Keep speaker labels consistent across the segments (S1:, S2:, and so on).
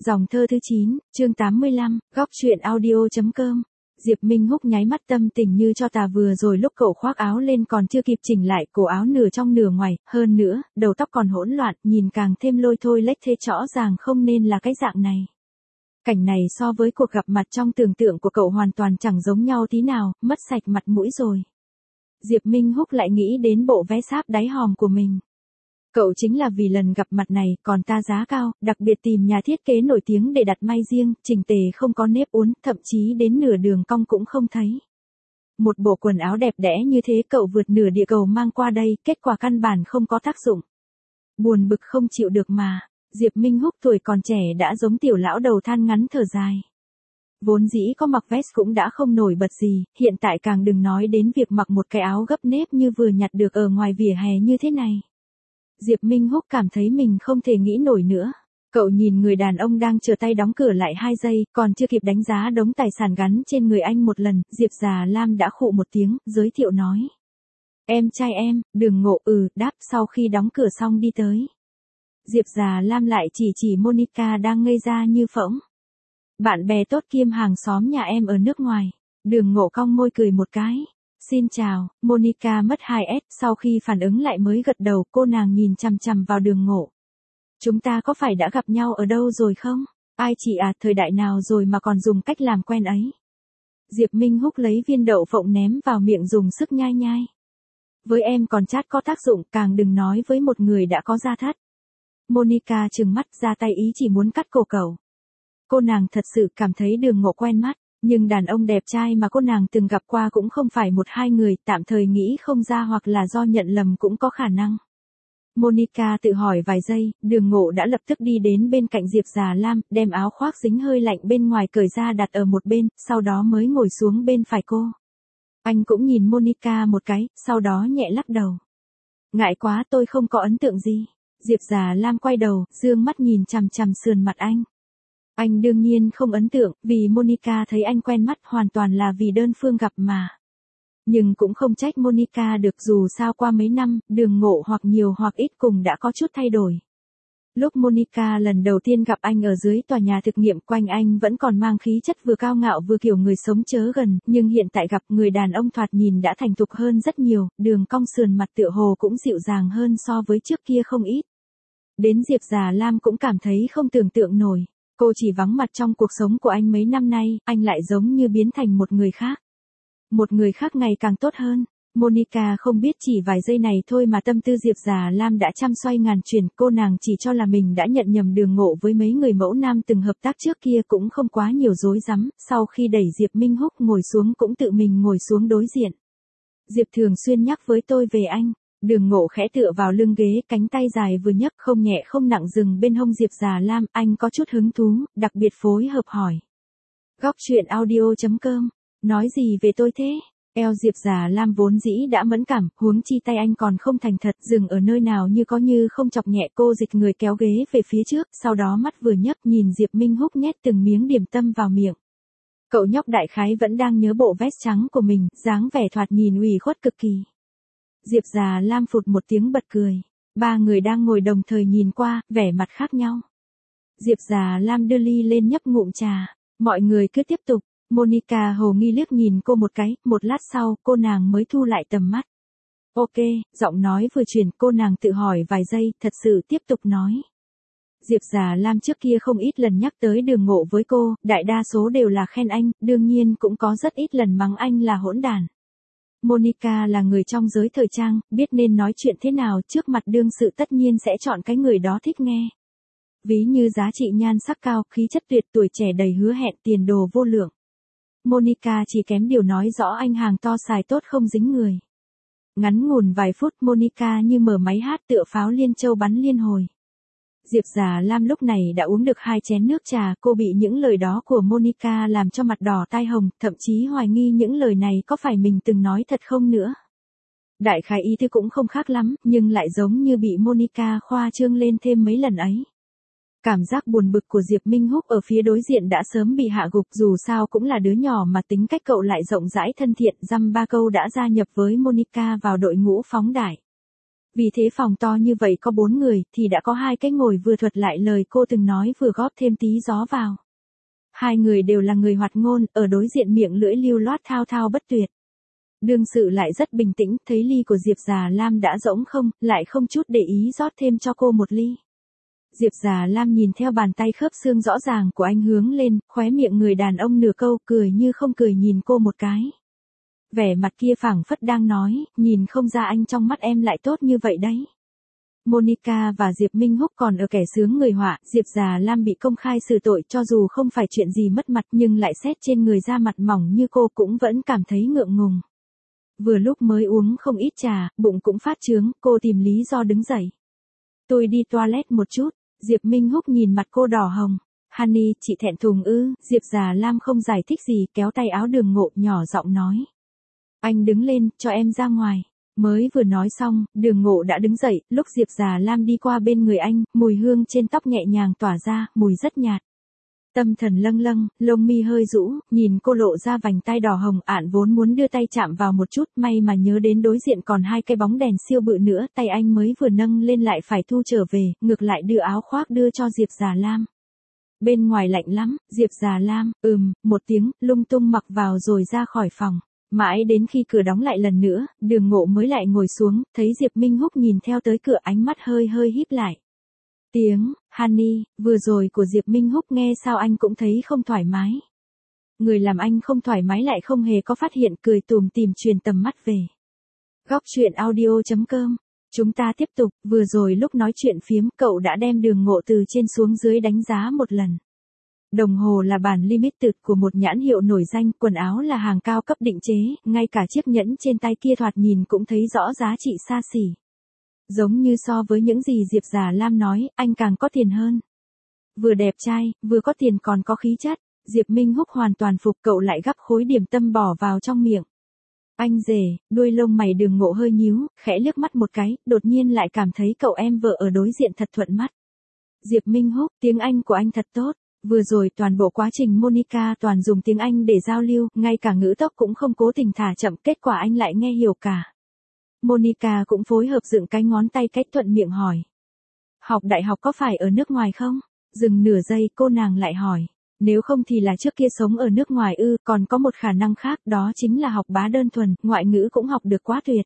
S1: Dòng thơ thứ 9, chương 85, góc truyện audio.com. Diệp Minh Húc nháy mắt, tâm tình như cho tà. Vừa rồi lúc cậu khoác áo lên còn chưa kịp chỉnh lại, cổ áo nửa trong nửa ngoài, hơn nữa, đầu tóc còn hỗn loạn, nhìn càng thêm lôi thôi lếch thê, rõ ràng không nên là cái dạng này. Cảnh này so với cuộc gặp mặt trong tưởng tượng của cậu hoàn toàn chẳng giống nhau tí nào, mất sạch mặt mũi rồi. Diệp Minh Húc lại nghĩ đến bộ váy sáp đáy hòm của mình. Cậu chính là vì lần gặp mặt này, còn ta giá cao, đặc biệt tìm nhà thiết kế nổi tiếng để đặt may riêng, chỉnh tề không có nếp uốn, thậm chí đến nửa đường cong cũng không thấy. Một bộ quần áo đẹp đẽ như thế cậu vượt nửa địa cầu mang qua đây, kết quả căn bản không có tác dụng. Buồn bực không chịu được mà, Diệp Minh Húc tuổi còn trẻ đã giống tiểu lão đầu than ngắn thở dài. Vốn dĩ có mặc vest cũng đã không nổi bật gì, hiện tại càng đừng nói đến việc mặc một cái áo gấp nếp như vừa nhặt được ở ngoài vỉa hè như thế này. Diệp Minh Húc cảm thấy mình không thể nghĩ nổi nữa. Cậu nhìn người đàn ông đang chờ tay đóng cửa lại 2 giây, còn chưa kịp đánh giá đống tài sản gắn trên người anh một lần, Diệp Già Lam đã khụ một tiếng, giới thiệu nói. Em trai em, Đường Ngộ. Đáp sau khi đóng cửa xong đi tới. Diệp Già Lam lại chỉ Monica đang ngây ra như phỗng. Bạn bè tốt kiêm hàng xóm nhà em ở nước ngoài. Đường Ngộ cong môi cười một cái. Xin chào, Monica mất 2S, sau khi phản ứng lại mới gật đầu, cô nàng nhìn chằm chằm vào Đường Ngộ. Chúng ta có phải đã gặp nhau ở đâu rồi không? Ai chị à, thời đại nào rồi mà còn dùng cách làm quen ấy? Diệp Minh Húc lấy viên đậu phộng ném vào miệng dùng sức nhai nhai. Với em còn chát có tác dụng, càng đừng nói với một người đã có da thắt. Monica trừng mắt ra tay ý chỉ muốn cắt cổ cậu. Cô nàng thật sự cảm thấy Đường Ngộ quen mắt. Nhưng đàn ông đẹp trai mà cô nàng từng gặp qua cũng không phải 1-2 người, tạm thời nghĩ không ra hoặc là do nhận lầm cũng có khả năng. Monica tự hỏi vài giây, Đường Ngộ đã lập tức đi đến bên cạnh Diệp Già Lam, đem áo khoác dính hơi lạnh bên ngoài cởi ra đặt ở một bên, sau đó mới ngồi xuống bên phải cô. Anh cũng nhìn Monica một cái, sau đó nhẹ lắc đầu. Ngại quá, tôi không có ấn tượng gì. Diệp Già Lam quay đầu, dương mắt nhìn chằm chằm sườn mặt anh. Anh đương nhiên không ấn tượng, vì Monica thấy anh quen mắt hoàn toàn là vì đơn phương gặp mà. Nhưng cũng không trách Monica được, dù sao qua mấy năm, Đường Ngộ hoặc nhiều hoặc ít cùng đã có chút thay đổi. Lúc Monica lần đầu tiên gặp anh ở dưới tòa nhà thực nghiệm, quanh anh vẫn còn mang khí chất vừa cao ngạo vừa kiểu người sống chớ gần, nhưng hiện tại gặp người đàn ông thoạt nhìn đã thành thục hơn rất nhiều, đường cong sườn mặt tựa hồ cũng dịu dàng hơn so với trước kia không ít. Đến Diệp Già Lam cũng cảm thấy không tưởng tượng nổi. Cô chỉ vắng mặt trong cuộc sống của anh mấy năm nay, anh lại giống như biến thành một người khác. Một người khác ngày càng tốt hơn. Monica không biết chỉ vài giây này thôi mà tâm tư Diệp Già Lam đã trăm xoay ngàn chuyển, cô nàng chỉ cho là mình đã nhận nhầm Đường Ngộ với mấy người mẫu nam từng hợp tác trước kia, cũng không quá nhiều rối rắm, sau khi đẩy Diệp Minh Húc ngồi xuống cũng tự mình ngồi xuống đối diện. Diệp thường xuyên nhắc với tôi về anh. Đường Ngộ khẽ tựa vào lưng ghế, cánh tay dài vừa nhấc không nhẹ không nặng dừng bên hông Diệp Già Lam, anh có chút hứng thú, đặc biệt phối hợp hỏi. Góc truyện audio.com, nói gì về tôi thế? Eo Diệp Già Lam vốn dĩ đã mẫn cảm, huống chi tay anh còn không thành thật, dừng ở nơi nào như có như không, chọc nhẹ cô dịch người kéo ghế về phía trước, sau đó mắt vừa nhấc nhìn Diệp Minh Húc nhét từng miếng điểm tâm vào miệng. Cậu nhóc đại khái vẫn đang nhớ bộ vest trắng của mình, dáng vẻ thoạt nhìn ủy khuất cực kỳ. Diệp Già Lam phụt một tiếng bật cười. 3 người đang ngồi đồng thời nhìn qua, vẻ mặt khác nhau. Diệp Già Lam đưa ly lên nhấp ngụm trà. Mọi người cứ tiếp tục. Monica hồ nghi liếc nhìn cô một cái, một lát sau, cô nàng mới thu lại tầm mắt. Ok, giọng nói vừa chuyển, cô nàng tự hỏi vài giây, thật sự tiếp tục nói. Diệp Già Lam trước kia không ít lần nhắc tới Đường Ngộ với cô, đại đa số đều là khen anh, đương nhiên cũng có rất ít lần mắng anh là hỗn đản. Monica là người trong giới thời trang, biết nên nói chuyện thế nào trước mặt đương sự, tất nhiên sẽ chọn cái người đó thích nghe. Ví như giá trị nhan sắc cao, khí chất tuyệt, tuổi trẻ đầy hứa hẹn, tiền đồ vô lượng. Monica chỉ kém điều nói rõ anh hàng to xài tốt không dính người. Ngắn ngủn vài phút, Monica như mở máy hát tựa pháo liên châu bắn liên hồi. Diệp Già Lam lúc này đã uống được 2 chén nước trà, cô bị những lời đó của Monica làm cho mặt đỏ tai hồng, thậm chí hoài nghi những lời này có phải mình từng nói thật không nữa. Đại khái ý tứ cũng không khác lắm, nhưng lại giống như bị Monica khoa trương lên thêm mấy lần ấy. Cảm giác buồn bực của Diệp Minh Húc ở phía đối diện đã sớm bị hạ gục, dù sao cũng là đứa nhỏ mà tính cách cậu lại rộng rãi thân thiện, dăm ba câu đã gia nhập với Monica vào đội ngũ phóng đại. Vì thế phòng to như vậy có 4 người, thì đã có 2 cái ngồi vừa thuật lại lời cô từng nói vừa góp thêm tí gió vào. 2 người đều là người hoạt ngôn, ở đối diện miệng lưỡi lưu loát thao thao bất tuyệt. Đương sự lại rất bình tĩnh, thấy ly của Diệp Già Lam đã rỗng không, lại không chút để ý rót thêm cho cô một ly. Diệp Già Lam nhìn theo bàn tay khớp xương rõ ràng của anh hướng lên, khóe miệng người đàn ông nửa câu, cười như không cười nhìn cô một cái. Vẻ mặt kia phảng phất đang nói, nhìn không ra anh trong mắt em lại tốt như vậy đấy. Monica và Diệp Minh Húc còn ở kẻ sướng người họa, Diệp Già Lam bị công khai xử tội cho dù không phải chuyện gì mất mặt nhưng lại xét trên người da mặt mỏng như cô cũng vẫn cảm thấy ngượng ngùng. Vừa lúc mới uống không ít trà, bụng cũng phát chướng, cô tìm lý do đứng dậy. Tôi đi toilet một chút, Diệp Minh Húc nhìn mặt cô đỏ hồng. Honey, chị thẹn thùng ư, Diệp Già Lam không giải thích gì, kéo tay áo Đường Ngộ, nhỏ giọng nói. Anh đứng lên, cho em ra ngoài. Mới vừa nói xong, Đường Ngộ đã đứng dậy, lúc Diệp Già Lam đi qua bên người anh, mùi hương trên tóc nhẹ nhàng tỏa ra, mùi rất nhạt. Tâm thần lâng lâng, lông mi hơi rũ, nhìn cô lộ ra vành tay đỏ hồng, Ạn vốn muốn đưa tay chạm vào một chút, may mà nhớ đến đối diện còn 2 cái bóng đèn siêu bự nữa, tay anh mới vừa nâng lên lại phải thu trở về, ngược lại đưa áo khoác đưa cho Diệp Già Lam. Bên ngoài lạnh lắm, Diệp Già Lam, một tiếng, lung tung mặc vào rồi ra khỏi phòng. Mãi đến khi cửa đóng lại lần nữa, Đường Ngộ mới lại ngồi xuống, thấy Diệp Minh Húc nhìn theo tới cửa, ánh mắt hơi hơi híp lại. Tiếng, honey, vừa rồi của Diệp Minh Húc nghe sao anh cũng thấy không thoải mái. Người làm anh không thoải mái lại không hề có phát hiện, cười tùm tìm truyền tầm mắt về. Góc truyện audio.com. Chúng ta tiếp tục, vừa rồi lúc nói chuyện phiếm, cậu đã đem Đường Ngộ từ trên xuống dưới đánh giá một lần. Đồng hồ là bản limited của một nhãn hiệu nổi danh, quần áo là hàng cao cấp định chế, ngay cả chiếc nhẫn trên tay kia thoạt nhìn cũng thấy rõ giá trị xa xỉ. Giống như so với những gì Diệp Già Lam nói, anh càng có tiền hơn. Vừa đẹp trai, vừa có tiền còn có khí chất. Diệp Minh Húc hoàn toàn phục, cậu lại gắp khối điểm tâm bỏ vào trong miệng. Anh rể, đuôi lông mày Đường Ngộ hơi nhíu, khẽ liếc mắt một cái, đột nhiên lại cảm thấy cậu em vợ ở đối diện thật thuận mắt. Diệp Minh Húc, tiếng Anh của anh thật tốt. Vừa rồi toàn bộ quá trình Monica toàn dùng tiếng Anh để giao lưu, ngay cả ngữ tốc cũng không cố tình thả chậm, kết quả anh lại nghe hiểu cả. Monica cũng phối hợp dựng cái ngón tay cách thuận miệng hỏi. Học đại học có phải ở nước ngoài không? Dừng nửa giây cô nàng lại hỏi. Nếu không thì là trước kia sống ở nước ngoài ư, còn có một khả năng khác đó chính là học bá đơn thuần, ngoại ngữ cũng học được quá tuyệt.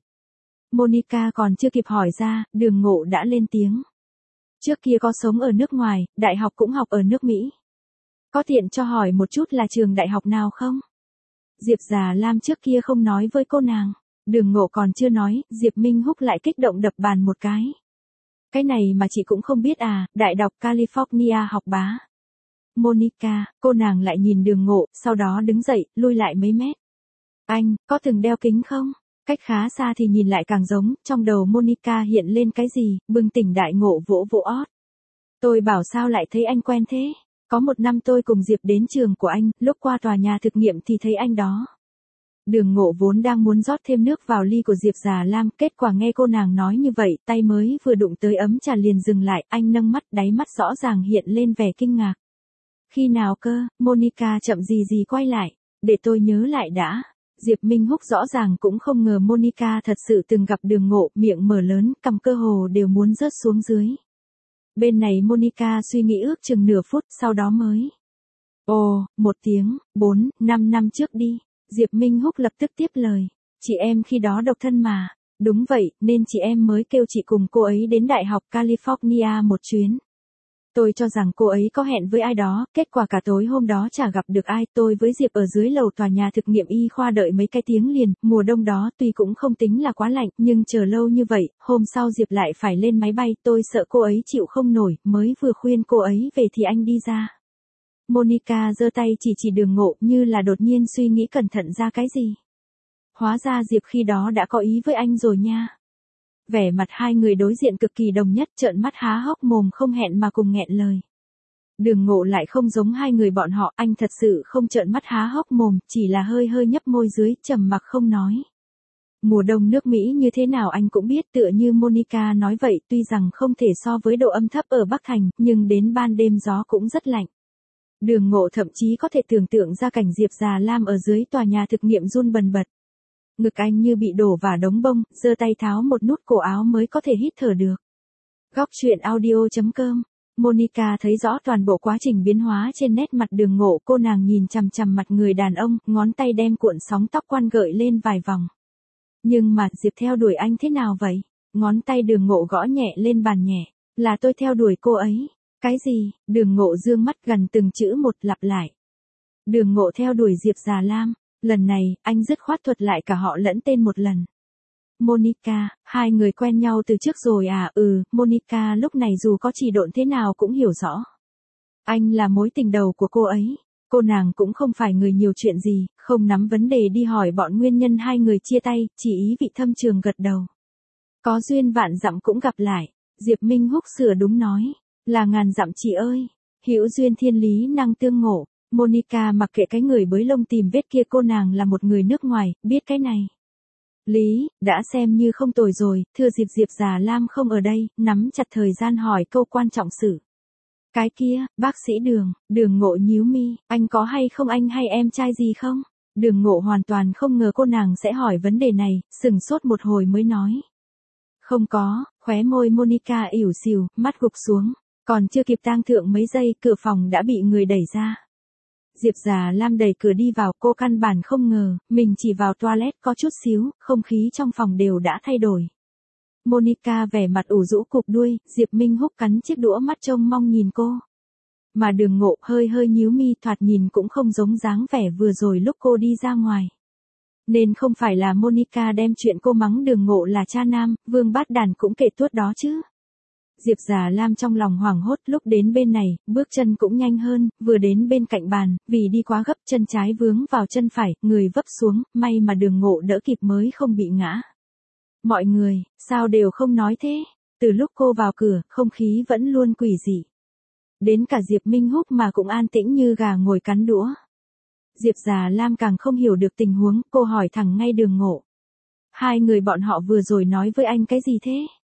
S1: Monica còn chưa kịp hỏi ra, Đường Ngộ đã lên tiếng. Trước kia có sống ở nước ngoài, đại học cũng học ở nước Mỹ. Có tiện cho hỏi một chút là trường đại học nào không? Diệp Già Lam trước kia không nói với cô nàng. Đường Ngộ còn chưa nói, Diệp Minh Húc lại kích động đập bàn một cái. Cái này mà chị cũng không biết à, đại học California học bá. Monica, cô nàng lại nhìn Đường Ngộ, sau đó đứng dậy, lui lại mấy mét. Anh, có từng đeo kính không? Cách khá xa thì nhìn lại càng giống, trong đầu Monica hiện lên cái gì, bừng tỉnh đại ngộ vỗ vỗ ót. Tôi bảo sao lại thấy anh quen thế? Có một năm tôi cùng Diệp đến trường của anh, lúc qua tòa nhà thực nghiệm thì thấy anh đó. Đường Ngộ vốn đang muốn rót thêm nước vào ly của Diệp Già Lam, kết quả nghe cô nàng nói như vậy, tay mới vừa đụng tới ấm trà liền dừng lại, anh nâng mắt, đáy mắt rõ ràng hiện lên vẻ kinh ngạc. Khi nào cơ? Monica chậm gì quay lại, để tôi nhớ lại đã. Diệp Minh Húc rõ ràng cũng không ngờ Monica thật sự từng gặp Đường Ngộ, miệng mở lớn, cằm cơ hồ đều muốn rớt xuống dưới. Bên này Monica suy nghĩ ước chừng nửa phút, sau đó mới. Ồ, 1 tiếng, 4, 5 năm trước đi. Diệp Minh Húc lập tức tiếp lời. Chị em khi đó độc thân mà. Đúng vậy, nên chị em mới kêu chị cùng cô ấy đến Đại học California một chuyến. Tôi cho rằng cô ấy có hẹn với ai đó, kết quả cả tối hôm đó chả gặp được ai. Tôi với Diệp ở dưới lầu tòa nhà thực nghiệm y khoa đợi mấy cái tiếng liền, mùa đông đó tuy cũng không tính là quá lạnh, nhưng chờ lâu như vậy, hôm sau Diệp lại phải lên máy bay, tôi sợ cô ấy chịu không nổi, mới vừa khuyên cô ấy về thì anh đi ra. Monica giơ tay chỉ Đường Ngộ như là đột nhiên suy nghĩ cẩn thận ra cái gì. Hóa ra Diệp khi đó đã có ý với anh rồi nha. Vẻ mặt hai người đối diện cực kỳ đồng nhất, trợn mắt há hốc mồm không hẹn mà cùng nghẹn lời. Đường Ngộ lại không giống hai người bọn họ, anh thật sự không trợn mắt há hốc mồm, chỉ là hơi hơi nhấp môi dưới, trầm mặc không nói. Mùa đông nước Mỹ như thế nào anh cũng biết, tựa như Monica nói vậy, tuy rằng không thể so với độ âm thấp ở Bắc Thành, nhưng đến ban đêm gió cũng rất lạnh. Đường Ngộ thậm chí có thể tưởng tượng ra cảnh Diệp Già Lam ở dưới tòa nhà thực nghiệm run bần bật. Ngực anh như bị đổ vào đống bông, giơ tay tháo một nút cổ áo mới có thể hít thở được. Góc truyện audio.com. Monica thấy rõ toàn bộ quá trình biến hóa trên nét mặt Đường Ngộ, cô nàng nhìn chằm chằm mặt người đàn ông, ngón tay đem cuộn sóng tóc quan gợi lên vài vòng. Nhưng mà Diệp theo đuổi anh thế nào vậy? Ngón tay Đường Ngộ gõ nhẹ lên bàn nhẹ. Là tôi theo đuổi cô ấy. Cái gì? Đường Ngộ dương mắt gần từng chữ một lặp lại. Đường Ngộ theo đuổi Diệp Già Lam. Lần này, anh dứt khoát thuật lại cả họ lẫn tên một lần. Monica, hai người quen nhau từ trước rồi à? Monica lúc này dù có chỉ độn thế nào cũng hiểu rõ. Anh là mối tình đầu của cô ấy. Cô nàng cũng không phải người nhiều chuyện gì, không nắm vấn đề đi hỏi bọn nguyên nhân hai người chia tay, chỉ ý vị thâm trường gật đầu. Có duyên vạn dặm cũng gặp lại. Diệp Minh Húc sửa đúng nói. Là ngàn dặm chị ơi. Hữu duyên thiên lý năng tương ngộ. Monica mặc kệ cái người bới lông tìm vết kia, cô nàng là một người nước ngoài, biết cái này. Lý, đã xem như không tồi rồi, thưa dịp Diệp Già Lam không ở đây, nắm chặt thời gian hỏi câu quan trọng sự. Cái kia, bác sĩ Đường Ngộ nhíu mi, anh có hay không, anh hay em trai gì không? Đường Ngộ hoàn toàn không ngờ cô nàng sẽ hỏi vấn đề này, sừng sốt một hồi mới nói. Không có, khóe môi Monica ỉu xìu, mắt gục xuống, còn chưa kịp tang thượng mấy giây, cửa phòng đã bị người đẩy ra. Diệp Già Lam đẩy cửa đi vào, cô căn bản không ngờ, mình chỉ vào toilet có chút xíu, không khí trong phòng đều đã thay đổi. Monica vẻ mặt ủ rũ cụp đuôi, Diệp Minh Húc cắn chiếc đũa, mắt trông mong nhìn cô. Mà Đường Ngộ hơi nhíu mi, thoạt nhìn cũng không giống dáng vẻ vừa rồi lúc cô đi ra ngoài. Nên không phải là Monica đem chuyện cô mắng Đường Ngộ là cha nam, vương bát đàn cũng kể tuốt đó chứ. Diệp Già Lam trong lòng hoảng hốt, lúc đến bên này, bước chân cũng nhanh hơn, vừa đến bên cạnh bàn, vì đi quá gấp chân trái vướng vào chân phải, người vấp xuống, may mà Đường Ngộ đỡ kịp mới không bị ngã. Mọi người, sao đều không nói thế? Từ lúc cô vào cửa, không khí vẫn luôn quỷ dị. Đến cả Diệp Minh Húc mà cũng an tĩnh như gà ngồi cắn đũa. Diệp Già Lam càng không hiểu được tình huống, cô hỏi thẳng ngay Đường Ngộ. Hai người bọn họ vừa rồi nói với anh cái gì thế?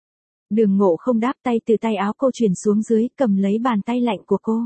S1: Đường Ngộ không đáp, tay từ tay áo cô chuyển xuống dưới, cầm lấy bàn tay lạnh của cô.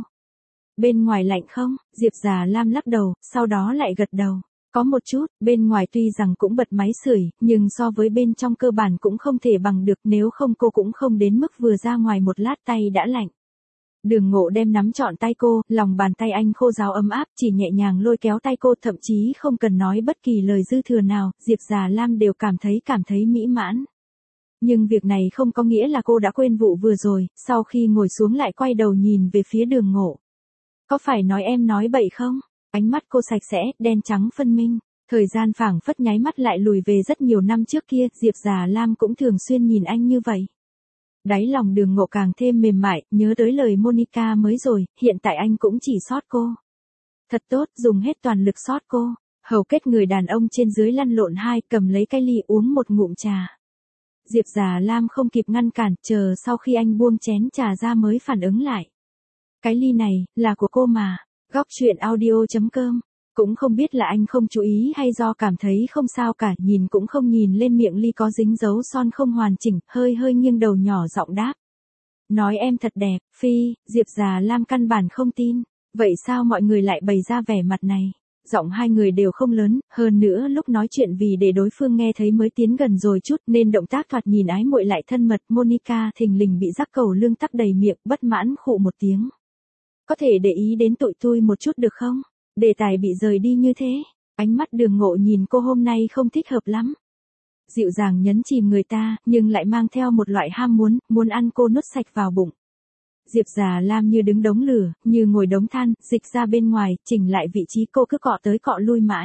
S1: Bên ngoài lạnh không? Diệp Già Lam lắc đầu, sau đó lại gật đầu. Có một chút, bên ngoài tuy rằng cũng bật máy sưởi, nhưng so với bên trong cơ bản cũng không thể bằng được, nếu không cô cũng không đến mức vừa ra ngoài một lát tay đã lạnh. Đường Ngộ đem nắm trọn tay cô, lòng bàn tay anh khô ráo ấm áp, chỉ nhẹ nhàng lôi kéo tay cô, thậm chí không cần nói bất kỳ lời dư thừa nào, Diệp Già Lam đều cảm thấy mỹ mãn. Nhưng việc này không có nghĩa là cô đã quên vụ vừa rồi, sau khi ngồi xuống lại quay đầu nhìn về phía Đường Ngộ. Có phải nói em nói bậy không? Ánh mắt cô sạch sẽ, đen trắng phân minh. Thời gian phảng phất nháy mắt lại lùi về rất nhiều năm trước kia, Diệp Già Lam cũng thường xuyên nhìn anh như vậy. Đáy lòng Đường Ngộ càng thêm mềm mại, nhớ tới lời Monica mới rồi, hiện tại anh cũng chỉ sót cô. Thật tốt, dùng hết toàn lực sót cô. Hầu kết người đàn ông trên dưới lăn lộn hai, cầm lấy cái ly uống một ngụm trà. Diệp Già Lam không kịp ngăn cản, chờ sau khi anh buông chén trà ra mới phản ứng lại. Cái ly này, là của cô mà. Góc truyện audio.com. Cũng không biết là anh không chú ý hay do cảm thấy không sao cả, nhìn cũng không nhìn lên miệng ly có dính dấu son không hoàn chỉnh, hơi nghiêng đầu nhỏ giọng đáp. Nói em thật đẹp, phi, Diệp Già Lam căn bản không tin. Vậy sao mọi người lại bày ra vẻ mặt này? Giọng hai người đều không lớn, hơn nữa lúc nói chuyện vì để đối phương nghe thấy mới tiến gần rồi chút nên động tác thoạt nhìn ái muội lại thân mật. Monica thình lình bị rắc cầu lương tắc đầy miệng, bất mãn khụ một tiếng. Có thể để ý đến tụi tôi một chút được không? Đề tài bị rời đi như thế. Ánh mắt Đường Ngộ nhìn cô hôm nay không thích hợp lắm. Dịu dàng nhấn chìm người ta, nhưng lại mang theo một loại ham muốn ăn cô nuốt sạch vào bụng. Diệp Già Lam như đứng đống lửa, như ngồi đống than, dịch ra bên ngoài, chỉnh lại vị trí, cô cứ cọ tới cọ lui mãi.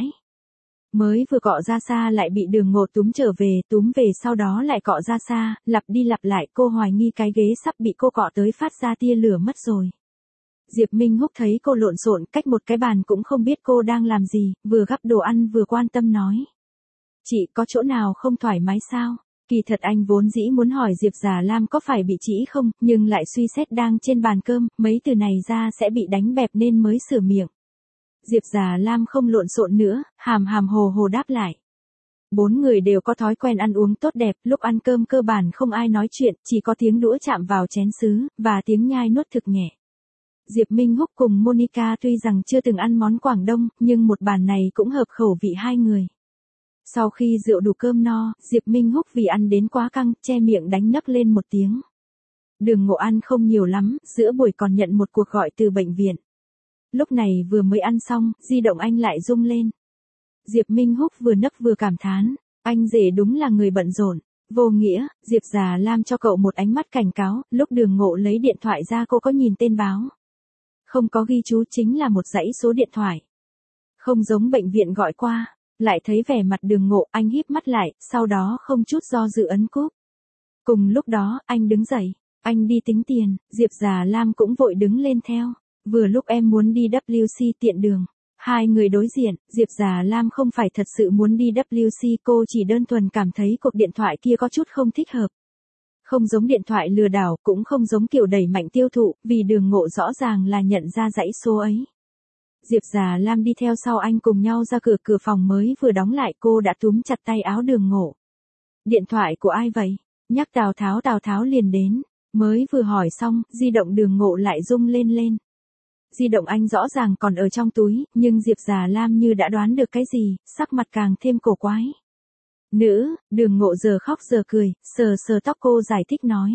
S1: Mới vừa cọ ra xa lại bị Đường Ngộ túm về sau đó lại cọ ra xa, lặp đi lặp lại, cô hoài nghi cái ghế sắp bị cô cọ tới phát ra tia lửa mất rồi. Diệp Minh Húc thấy cô lộn xộn cách một cái bàn cũng không biết cô đang làm gì, vừa gắp đồ ăn vừa quan tâm nói. Chị có chỗ nào không thoải mái sao? Kỳ thật anh vốn dĩ muốn hỏi Diệp Già Lam có phải bị trĩ không, nhưng lại suy xét đang trên bàn cơm, mấy từ này ra sẽ bị đánh bẹp nên mới sửa miệng. Diệp Già Lam không lộn xộn nữa, hàm hồ đáp lại. Bốn người đều có thói quen ăn uống tốt đẹp, lúc ăn cơm cơ bản không ai nói chuyện, chỉ có tiếng đũa chạm vào chén sứ, và tiếng nhai nuốt thực nhẹ. Diệp Minh Húc cùng Monica tuy rằng chưa từng ăn món Quảng Đông, nhưng một bàn này cũng hợp khẩu vị hai người. Sau khi rượu đủ cơm no, Diệp Minh Húc vì ăn đến quá căng, che miệng đánh nấc lên một tiếng. Đường Ngộ ăn không nhiều lắm, giữa buổi còn nhận một cuộc gọi từ bệnh viện. Lúc này vừa mới ăn xong, di động anh lại rung lên. Diệp Minh Húc vừa nấc vừa cảm thán, anh rể đúng là người bận rộn. Vô nghĩa, Diệp Già Lam cho cậu một ánh mắt cảnh cáo, lúc Đường Ngộ lấy điện thoại ra cô có nhìn tên báo. Không có ghi chú, chính là một dãy số điện thoại. Không giống bệnh viện gọi qua, lại thấy vẻ mặt Đường Ngộ, anh híp mắt lại, sau đó không chút do dự ấn cúp. Cùng lúc đó, anh đứng dậy, anh đi tính tiền, Diệp Già Lam cũng vội đứng lên theo. Vừa lúc em muốn đi WC tiện đường. Hai người đối diện, Diệp Già Lam không phải thật sự muốn đi WC, cô chỉ đơn thuần cảm thấy cuộc điện thoại kia có chút không thích hợp. Không giống điện thoại lừa đảo, cũng không giống kiểu đẩy mạnh tiêu thụ, vì Đường Ngộ rõ ràng là nhận ra dãy số ấy. Diệp Già Lam đi theo sau anh cùng nhau ra cửa phòng mới vừa đóng lại, cô đã túm chặt tay áo Đường Ngộ. Điện thoại của ai vậy? Nhắc Tào Tháo liền đến. Mới vừa hỏi xong, di động Đường Ngộ lại rung lên. Di động anh rõ ràng còn ở trong túi, nhưng Diệp Già Lam như đã đoán được cái gì, sắc mặt càng thêm cổ quái. Đường Ngộ giờ khóc giờ cười, sờ tóc cô giải thích nói.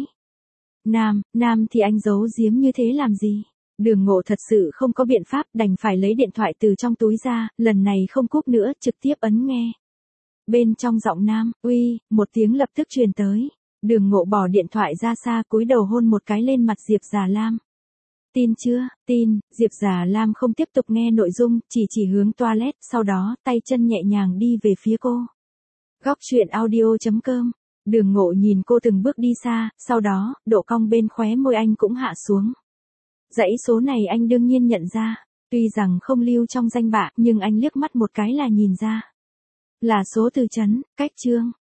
S1: Nam thì anh giấu giếm như thế làm gì? Đường Ngộ thật sự không có biện pháp, đành phải lấy điện thoại từ trong túi ra, lần này không cúp nữa, trực tiếp ấn nghe. Bên trong giọng nam, uy, một tiếng lập tức truyền tới. Đường Ngộ bỏ điện thoại ra xa, cúi đầu hôn một cái lên mặt Diệp Già Lam. Tin chưa? Tin. Diệp Già Lam không tiếp tục nghe nội dung, chỉ hướng toilet, sau đó, tay chân nhẹ nhàng đi về phía cô. Góc truyện audio.com. Đường Ngộ nhìn cô từng bước đi xa, sau đó, độ cong bên khóe môi anh cũng hạ xuống. Dãy số này anh đương nhiên nhận ra, tuy rằng không lưu trong danh bạ, nhưng anh liếc mắt một cái là nhìn ra. Là số từ trấn, cách Trương.